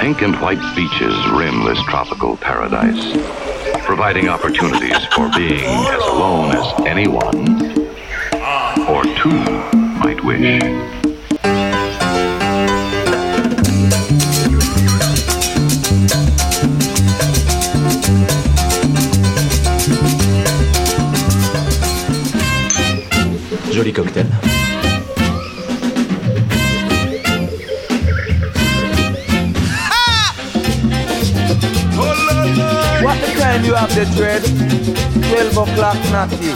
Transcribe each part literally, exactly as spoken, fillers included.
Pink and white beaches rim this tropical paradise, providing opportunities for being as alone as anyone or two might wish. Joli cocktail. What the time you have the dread? twelve o'clock natty.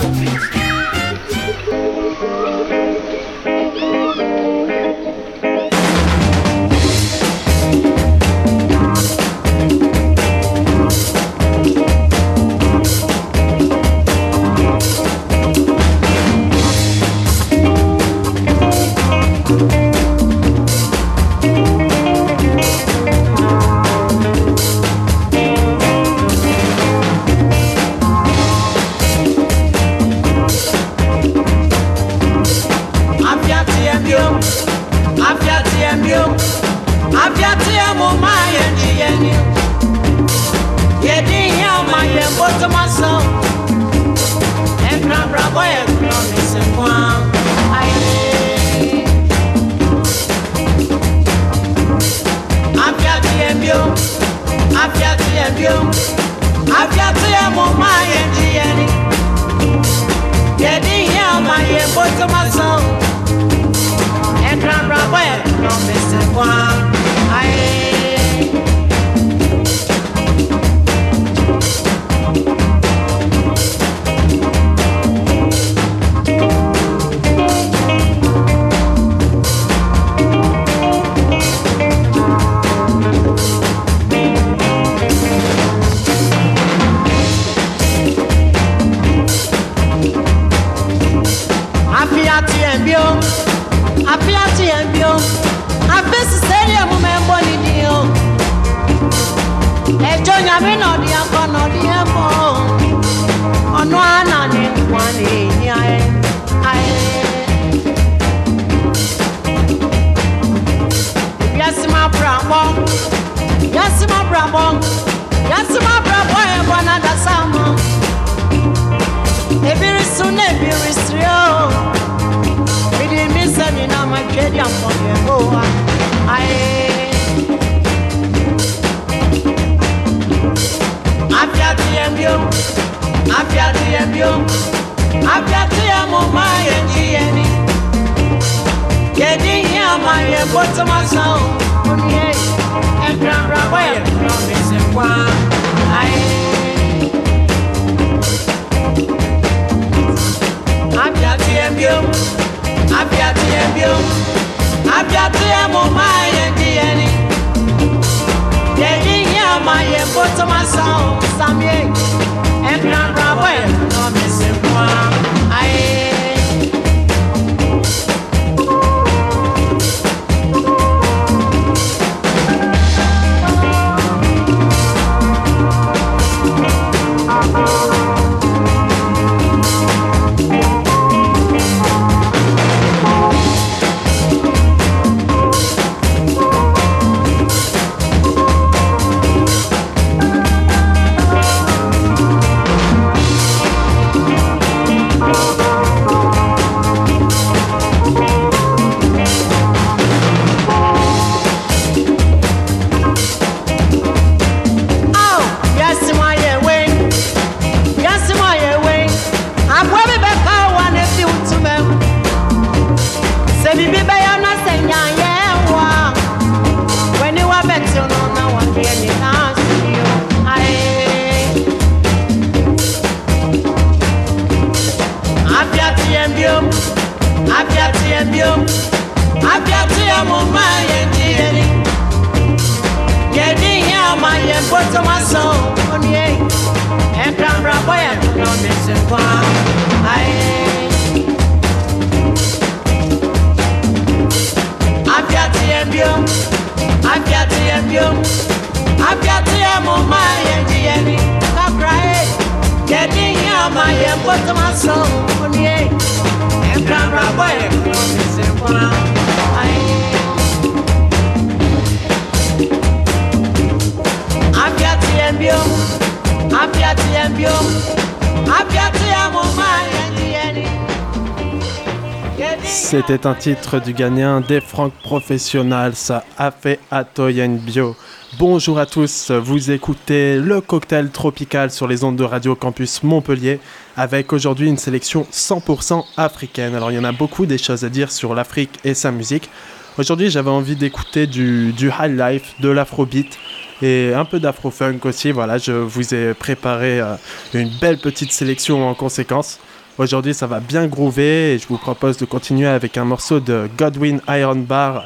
C'était un titre du Ghanéen des Franck Professionals, Afé Atoyen Bio. Bonjour à tous, vous écoutez le cocktail tropical sur les ondes de Radio Campus Montpellier avec aujourd'hui une sélection cent pour cent africaine. Alors il y en a beaucoup des choses à dire sur l'Afrique et sa musique. Aujourd'hui j'avais envie d'écouter du, du high life, de l'afrobeat et un peu d'afro-funk aussi. Voilà, je vous ai préparé euh, une belle petite sélection en conséquence. Aujourd'hui, ça va bien groover et je vous propose de continuer avec un morceau de Godwin Ironbar,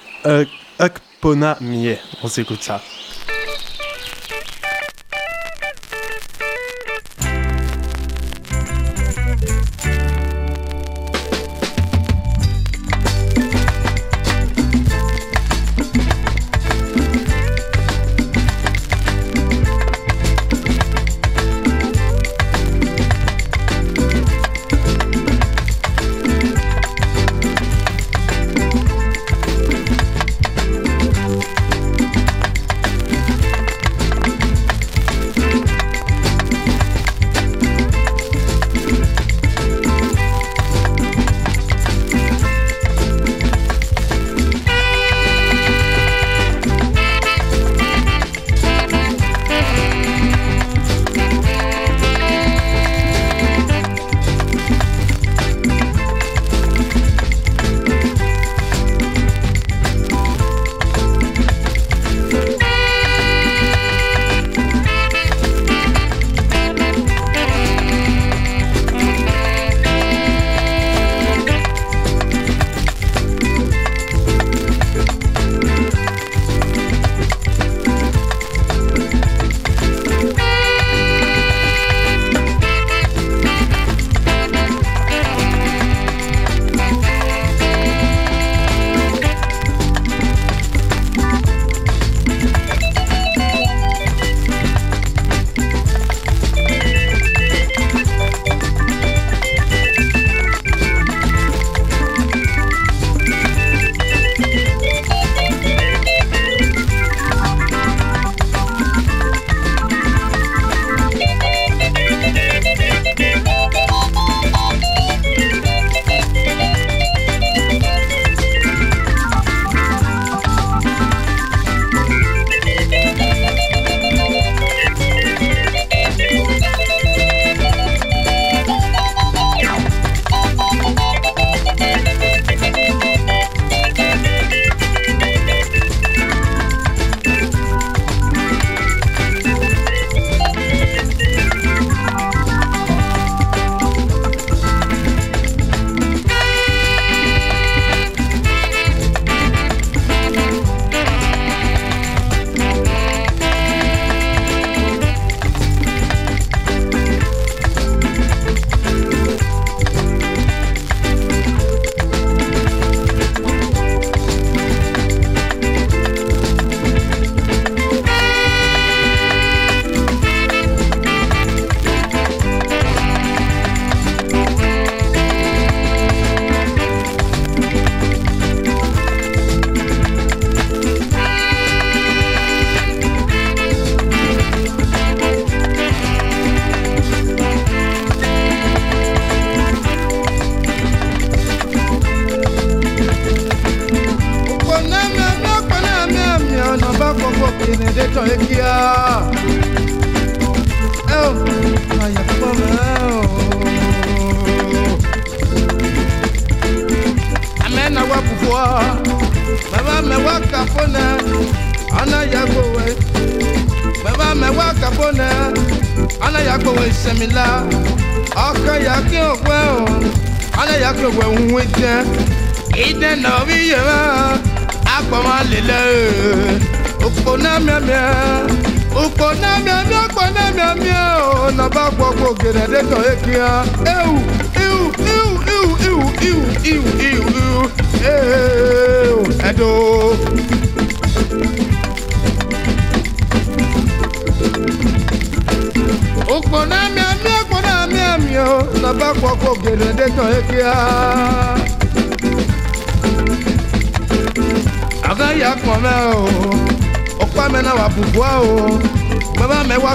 Ukpona Mie. On s'écoute ça.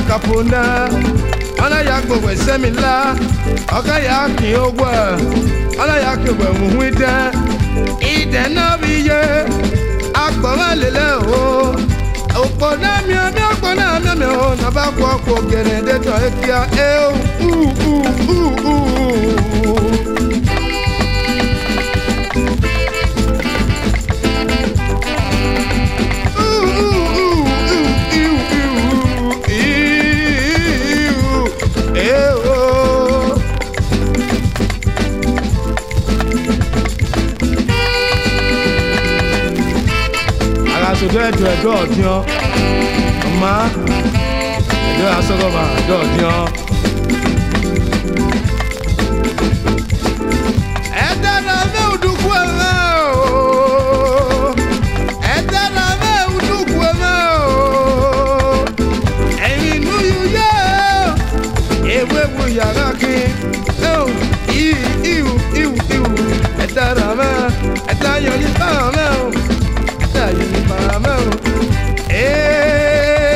Ana ya go we semila, oga ya ki ogwa. ala ya ke we mu ida ida na biye akpọ̀rọ̀ lélẹ̀ o òpó náà mi ò mi òpó náà mi ò mi ò nàbà kó kó gẹ̀rẹ́dẹ́ tọ́ ẹ kíá ẹ ó ú ú ú ú. Aṣojú ẹ̀dùn ẹ̀dọ́ ọ̀dìyàn ọ̀ma ẹ̀dọ́ asọ́gọ́mà ẹ̀dọ́ ọ̀dìyàn. ẹ̀dá náà mẹ́ òdùkú ẹ̀mẹ́ o ẹ̀dá náà mẹ́ òdùkú ẹ̀mẹ́ o ẹ̀yìn inú yìí yẹ ewé mu yàrá kí ìhù ìhù ìhù ìhù ẹ̀dá náà mẹ́ ẹ̀dá yọ̀ ní báwọn mẹ́ o. You mama, eh.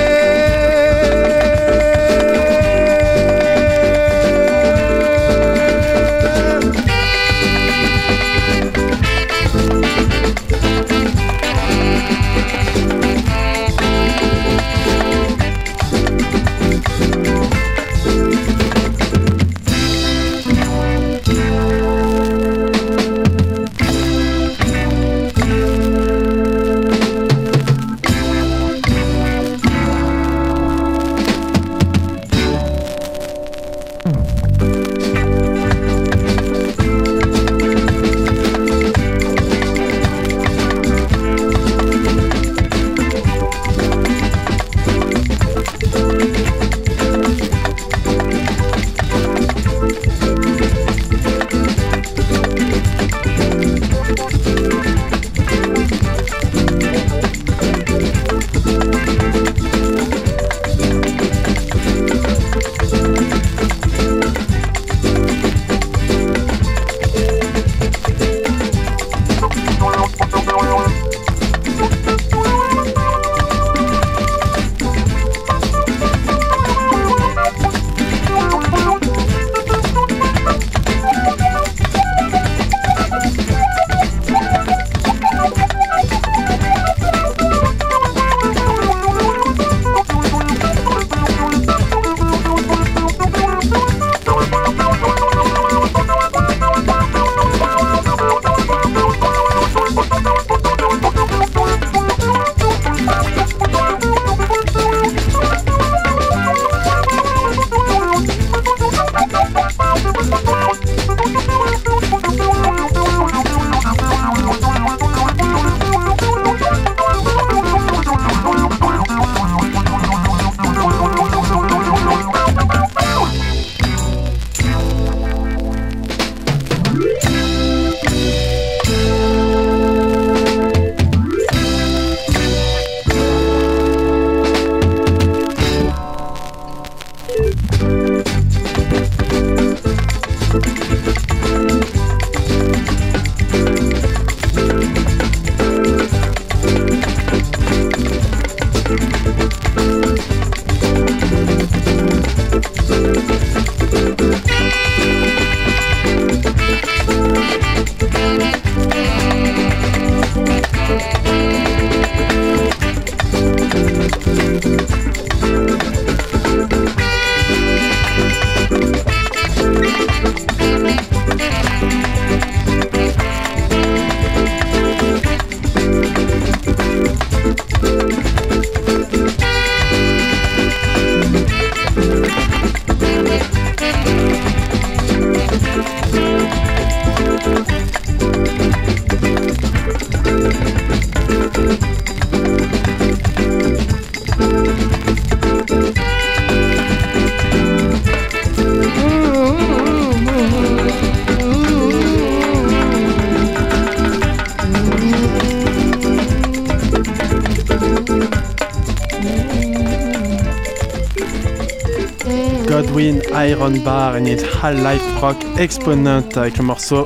Godwin Iron Bar and its High Life Rock Exponent avec le morceau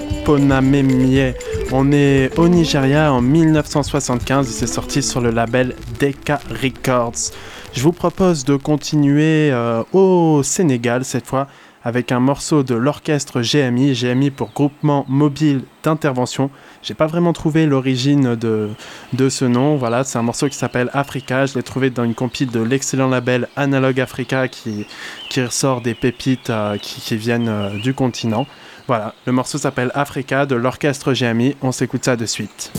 Ukponamemie. On est au Nigeria en dix-neuf cent soixante-quinze et c'est sorti sur le label Decca Records. Je vous propose de continuer euh, au Sénégal cette fois avec un morceau de l'orchestre G M I, G M I pour Groupement Mobile d'Intervention. J'ai pas vraiment trouvé l'origine de, de ce nom, voilà, c'est un morceau qui s'appelle Africa, je l'ai trouvé dans une compile de l'excellent label Analog Africa qui, qui ressort des pépites euh, qui, qui viennent euh, du continent. Voilà, le morceau s'appelle Africa de l'orchestre G M I, on s'écoute ça de suite.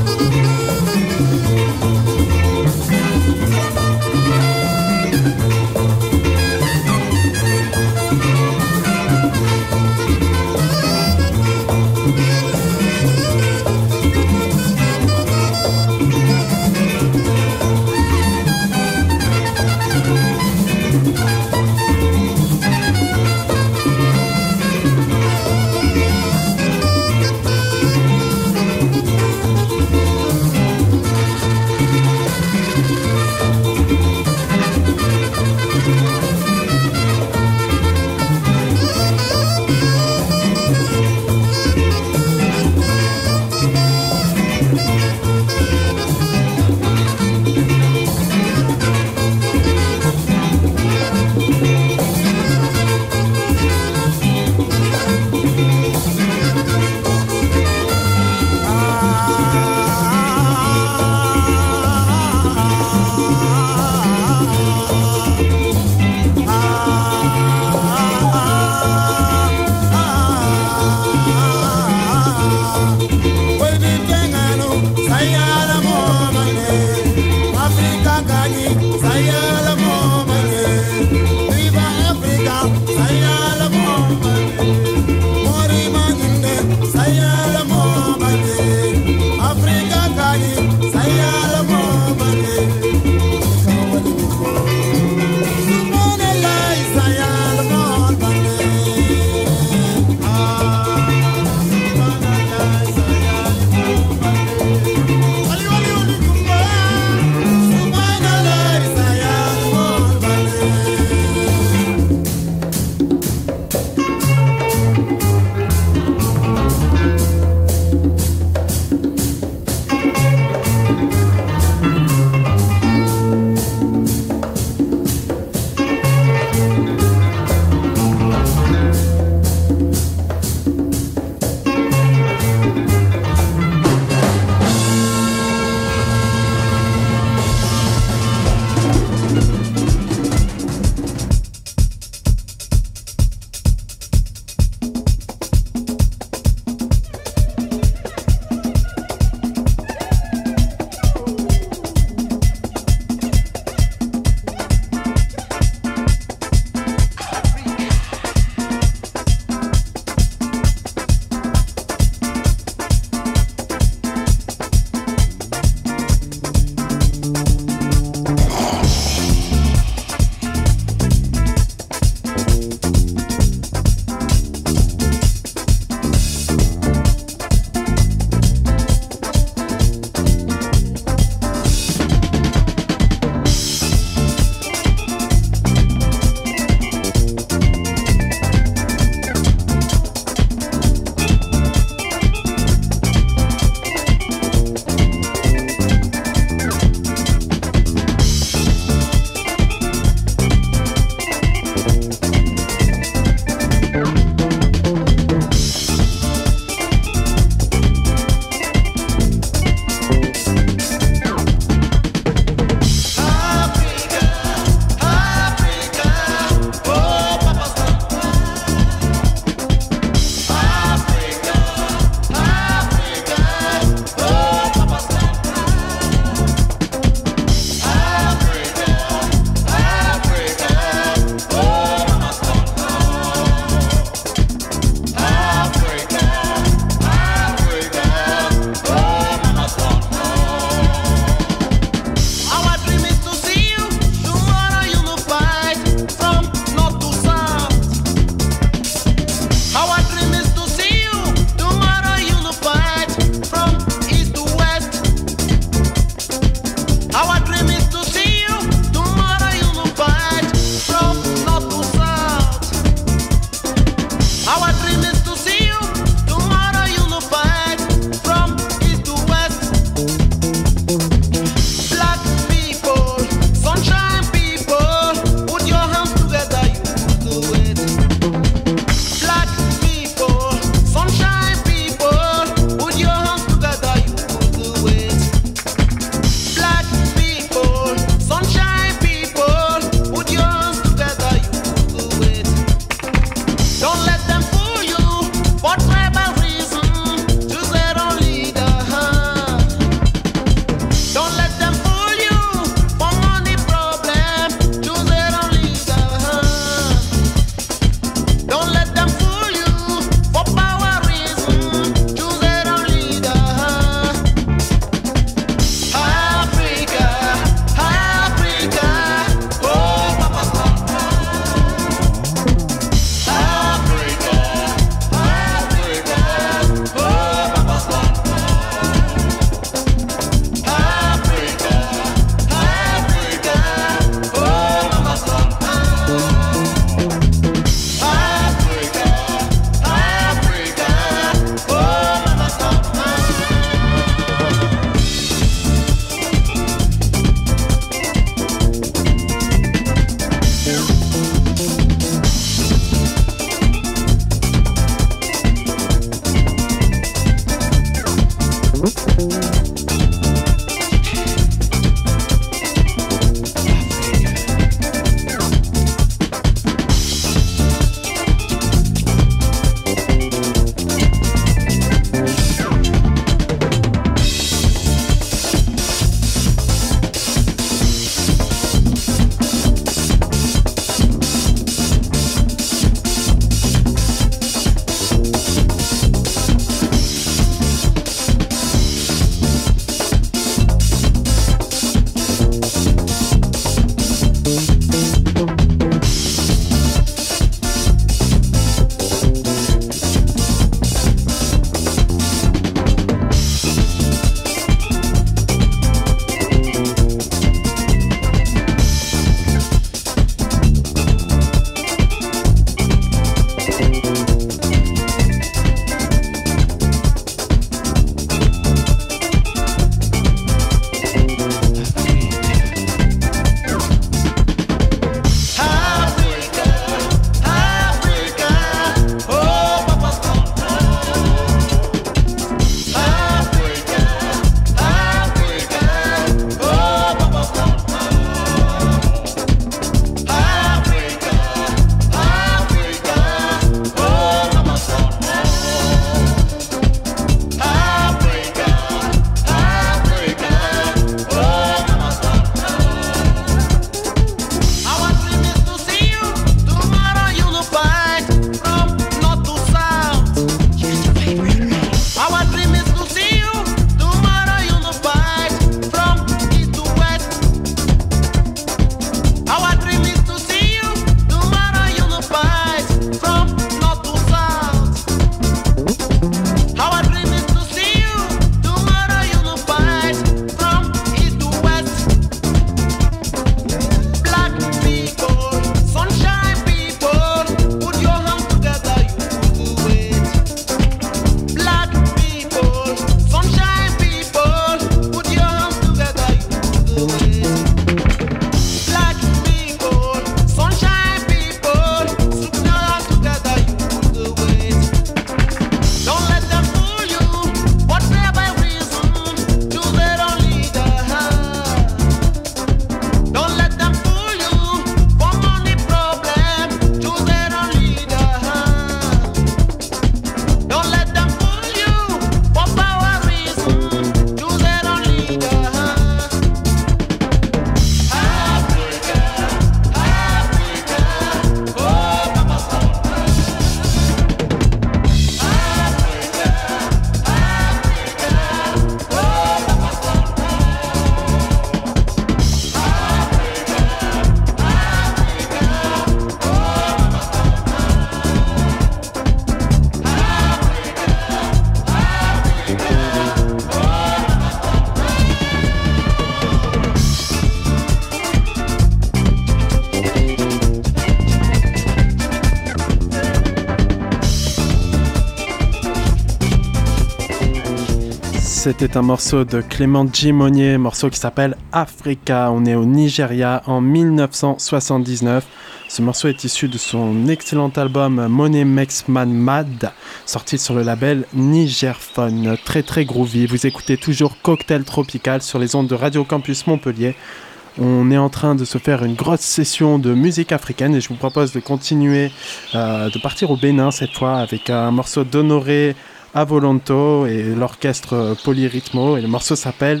c'était un morceau de Clément J. Monnier, morceau qui s'appelle Africa. On est au Nigeria en dix-neuf cent soixante-dix-neuf. Ce morceau est issu de son excellent album Money Makes Man Mad, sorti sur le label Nigerphone. Très très groovy. Vous écoutez toujours Cocktail Tropical sur les ondes de Radio Campus Montpellier. On est en train de se faire une grosse session de musique africaine et je vous propose de continuer, euh, de partir au Bénin cette fois avec un morceau d'Honoré Avolonto et l'orchestre Polyrythmo, et le morceau s'appelle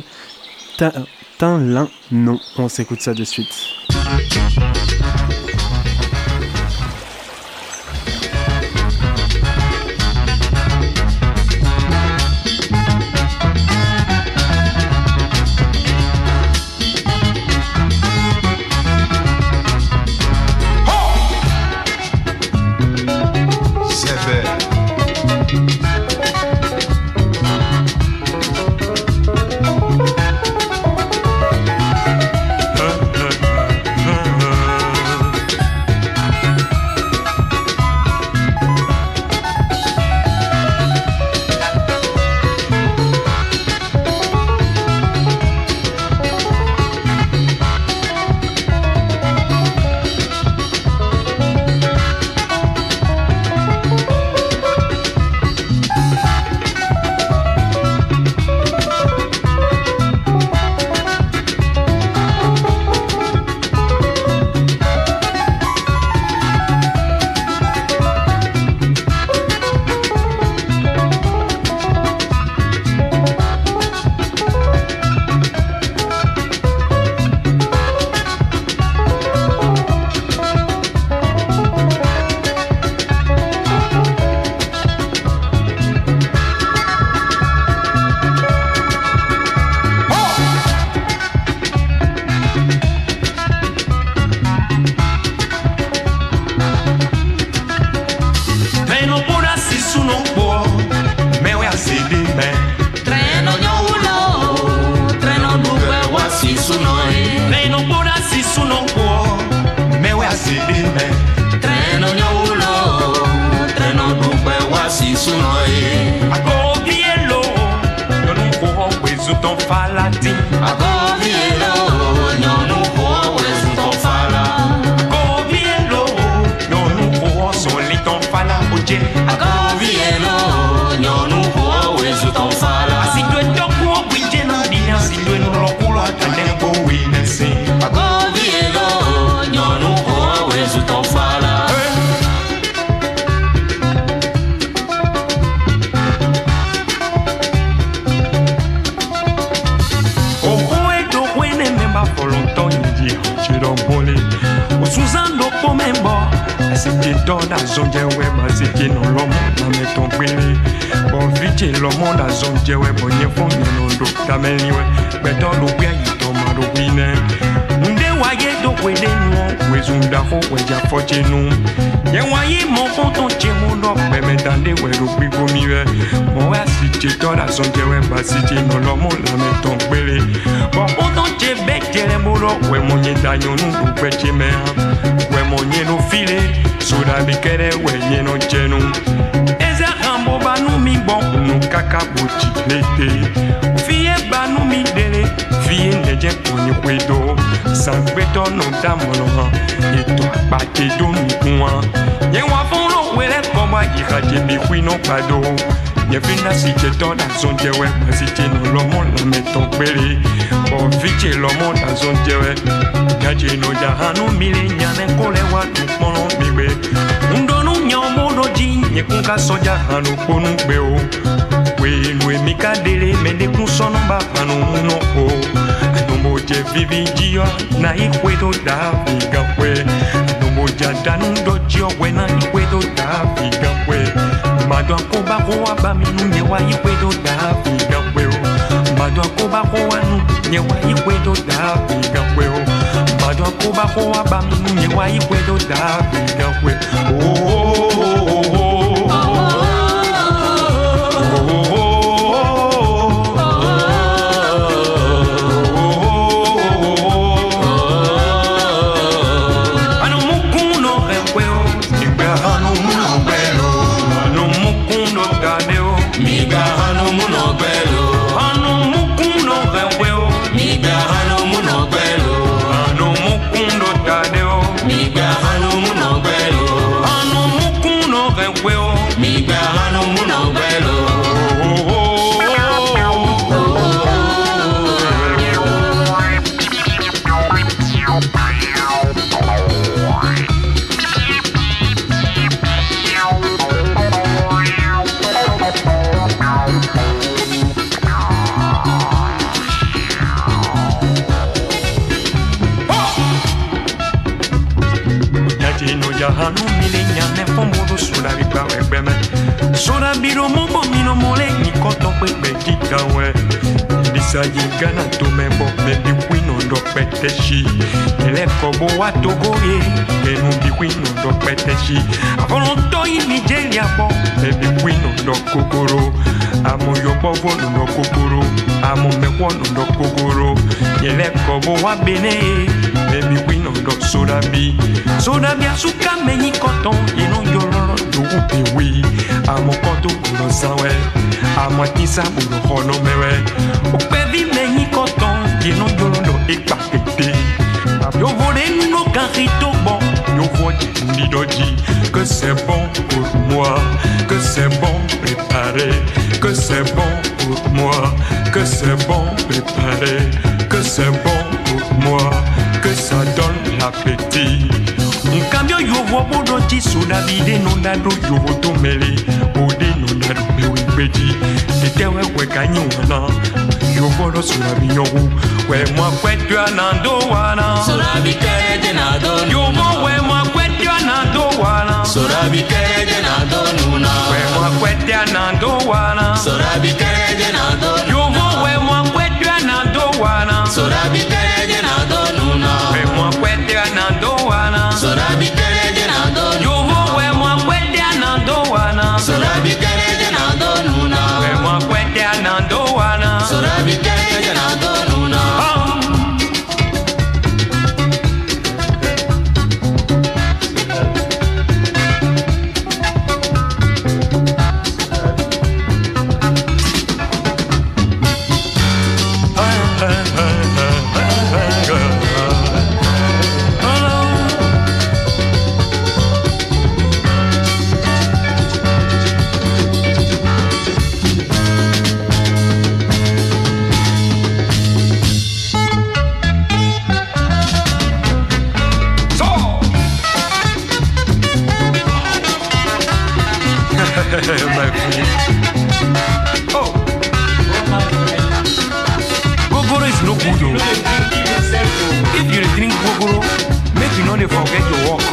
Tinlin Non. On s'écoute ça de suite. Miga hanu muno belo, hanu hanu milenya ne pombo soda bi pa egbeme soda bi ro mo bo mi no mole ni koto pepe kikawe disa yigana to membo me bi wino do peteshi ele kobo wa togoye enu bi wino do peteshi avon to yi Nigeria bo me bi wino do kokoro amo yo bo no do kokoro amo me wono do kokoro ele kobo wa bene me bi wino do soda bi soda bi asuka meni koton eno yo loro do upewi amo koto kuno sawe amo tisa buno hono mewe upevi meni koton eno yo loro ekpakete yo volé no carito bon yo voye ni doji que c'est bon pour moi que c'est bon préparé que c'est bon pour moi que c'est bon préparé que c'est bon pour moi que ça donne l'appétit un cambio yo vo bodo ti soda bide no dado yo vo to mele ode no dado me we peji tete we we kanyu na yo bodo soda bi yo we mo kwetu anando wana soda bi keje na do yo mo we mo kwetu anando wana soda bi keje na do nuna we mo kwetu anando wana soda bi keje na do yo mo we mo kwetu anando wana soda bi keje na do nuna we mo kwetu anando wana soda bi keje na do yo mo we mo kwetu anando wana soda bi keje na do nuna we mo kwetu anando wana soda bi keje na do nuna my friend. Oh, Gogoro is no good. Oh. If you drink Gogoro, make you not forget your work.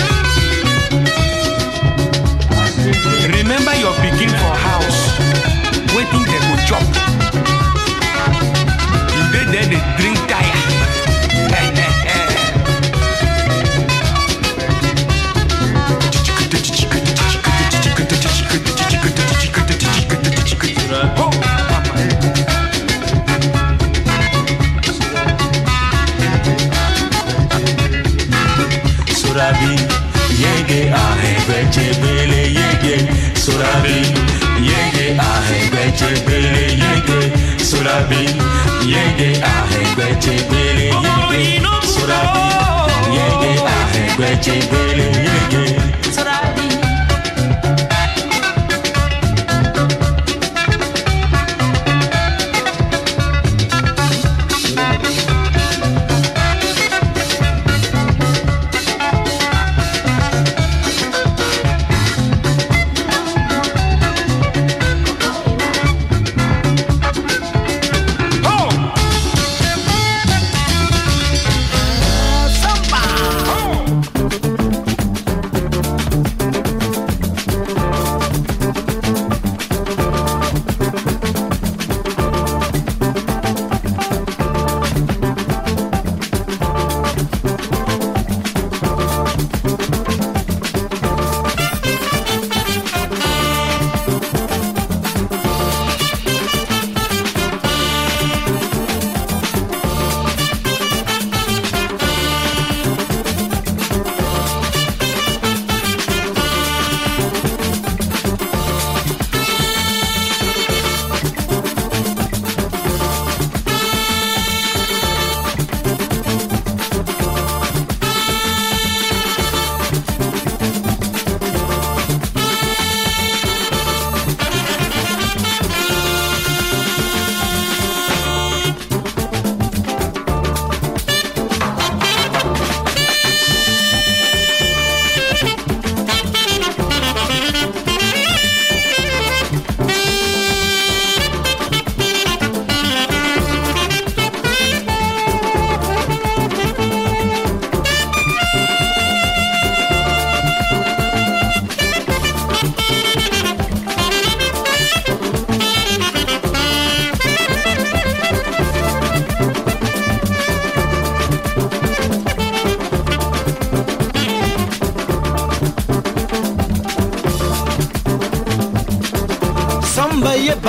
Remember your pikin for house, waiting they go chop. You dey there they drink tire. Sorabi, yege ahe beche bele yege. Sorabi, yege ahe beche bele yege. Sorabi, yege ahe beche bele yege. Sorabi, yege ahe beche bele yege. Sorabi.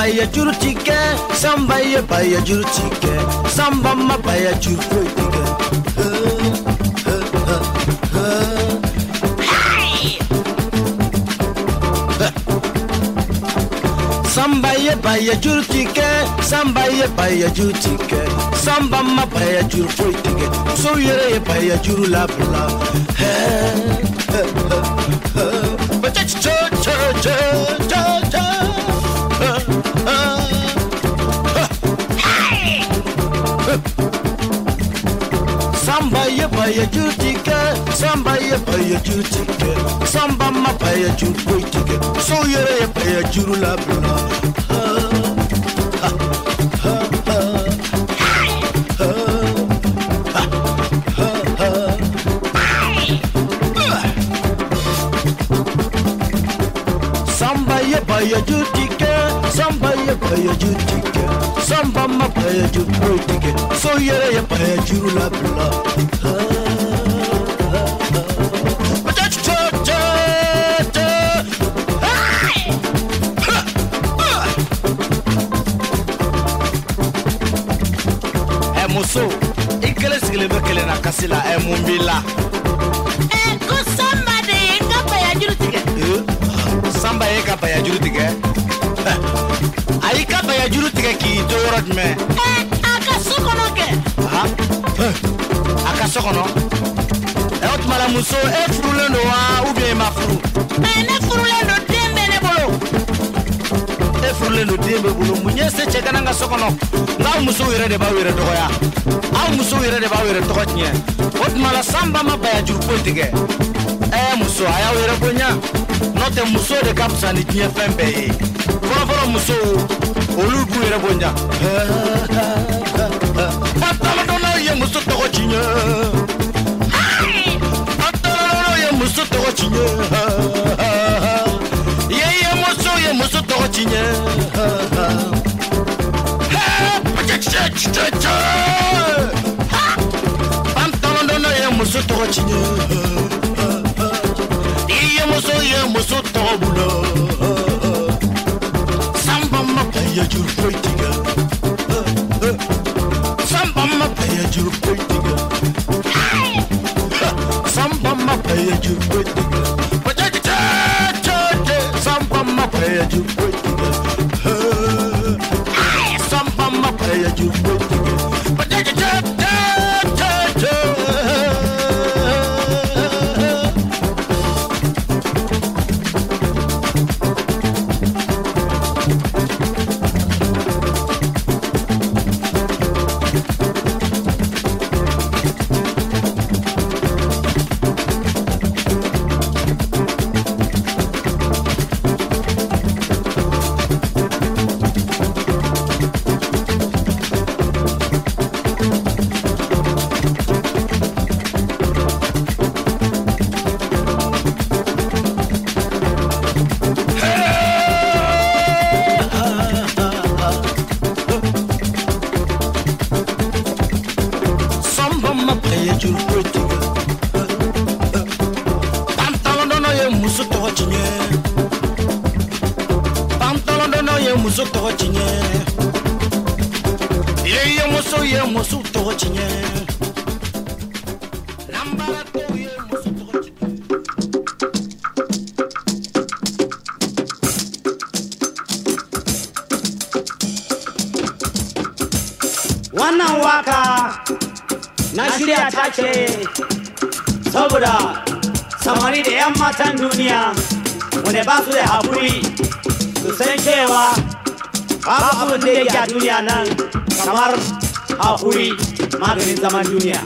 baya juru tike, samba ye baya juru tike, samba ma baya juru tike. Samba ye baya juru tike, samba ye baya juru tike, samba ma baya juru tike, so yere ye baya juru la bla. But cha cha cha cha cha cha. Samba ye baya juru tike, samba ye baya juru tike, samba ma baya juru tike, so yere ye baya juru la bla. Samba ye baya juru tike, samba ye baya juru tike, samba ma baya juru tike, so yere ye baya juru la bla. So, ikele sigile bekele na kasila e mumbila. Eh, ko samba de ngapa ya juru tike. Eh, samba ye kapa ya juru tike. Ayi kapa ya juru tike ki to yorot me. Eh, aka sokono ke. Ha? Aka sokono. E otmala muso e frule no wa ou bien ma fru. Eh, ne frule no dembe ne bolo. E frule no dembe bolo munye se chekana nga sokono. Nga muso yere de ba yere to ya. Aw muso yere de ba yere to nya. Otmala samba ma ba ya juru politique. Eh muso aya yere bonya. Note muso de kapsa ni nya fembe yi. Foro foro muso olu bu yere bonya. Patala dona ye muso to nya. Patala ye muso to nya. Ye ye muso ye muso to nya. Pantalon dono ye muso to chinye. Ye muso ye muso to bulo. Samba ma paya juru poitiga. Samba ma paya juru poitiga. Samba ma paya juru poitiga. Samba ma paya juru poitiga. Samba ma paya juru poitiga. Wannan waka na shirya ta ce saboda samari da 'yan matan duniya wanda ba su da haƙuri su san cewa babu abin da yake a duniya nan kamar haƙuri maganin zaman duniya.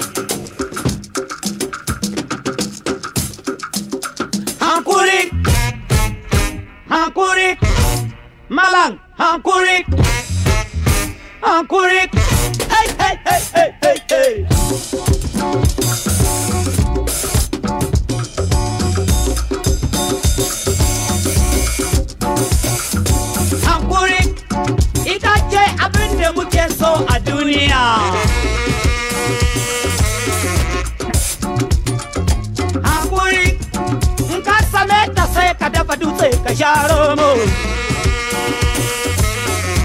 Hankuri, hankuri, malang, hankuri, hankuri, hey, hey, hey, hey, hey, hey. Hankuri, ita ce abin da muke so a duniya. Hankuri, in ka same ta sai ka dafa dutse ka sha romo.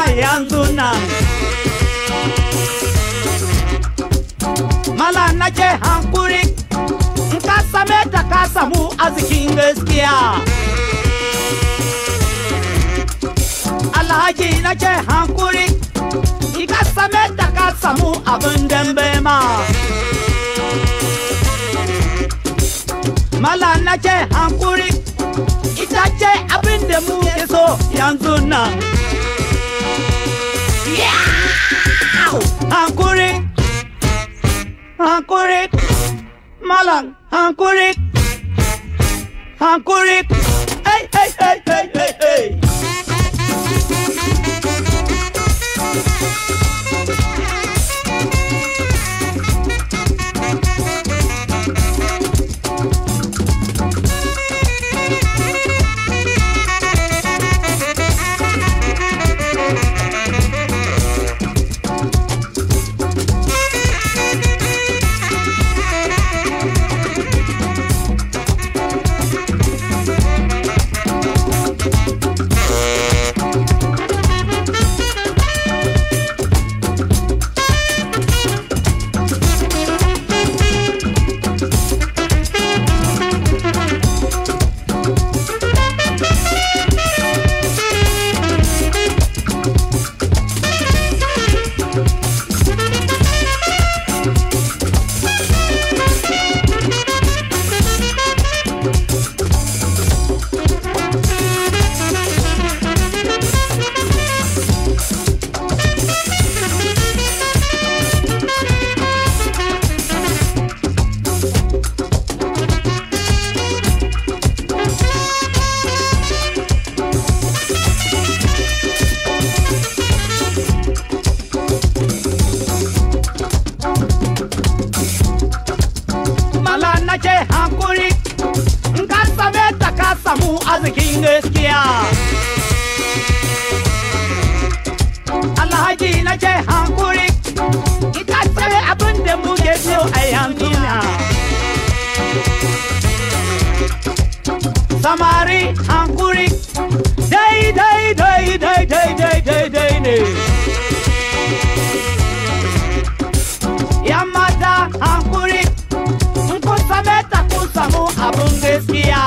a yanzu nan. Mala na ce hankuri, in ka same ta ka samu arzikin gaskiya. Alhaji na ce hankuri, in ka same ta ka samu abin dambe ma. Mala na ce hankuri, ita ce abin da mu ke so yanzu nan. Hankuri, hankuri, malang, hankuri, hankuri, hey, hey, hey, hey, hey, hey. Arzikin gaskiya. Alhaji na ce hankuri, ita ce abin da muke so a yanzu na. Samari hankuri, dai dai dai dai dai dai dai dai ne. Yan mata hankuri, in kun same ta kun samu abin gaskiya.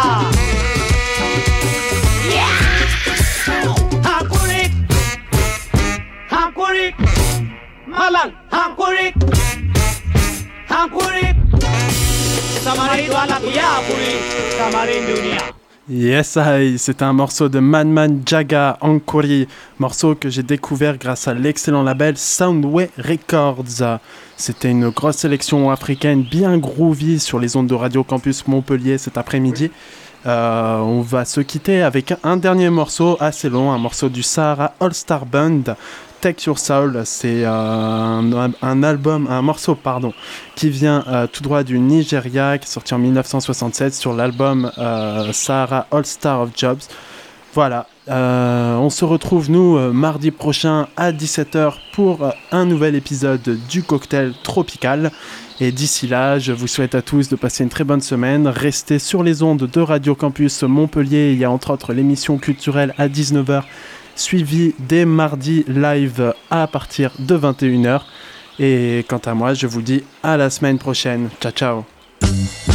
Malang, hankuri, hankuri, Samari doit ya puri, Samari dunia. Yes, I, c'est un morceau de Madman Jaga Hankuri, morceau que j'ai découvert grâce à l'excellent label Soundway Records. C'était une grosse sélection africaine bien groovy sur les ondes de Radio Campus Montpellier cet après-midi. Euh, on va se quitter avec un dernier morceau assez long, un morceau du Sahara All Star Band. Take Your Soul, c'est euh, un, un album, un morceau pardon, qui vient euh, tout droit du Nigeria, qui est sorti en dix-neuf cent soixante-sept sur l'album euh, Sahara All Star of Jobs. Voilà, euh, on se retrouve nous euh, mardi prochain à dix-sept heures pour euh, un nouvel épisode du Cocktail Tropical. Et d'ici là, je vous souhaite à tous de passer une très bonne semaine. Restez sur les ondes de Radio Campus Montpellier. Il y a entre autres l'émission culturelle à dix-neuf heures. Suivi dès mardi live à partir de vingt et une heures. Et quant à moi, je vous dis à la semaine prochaine. Ciao, ciao.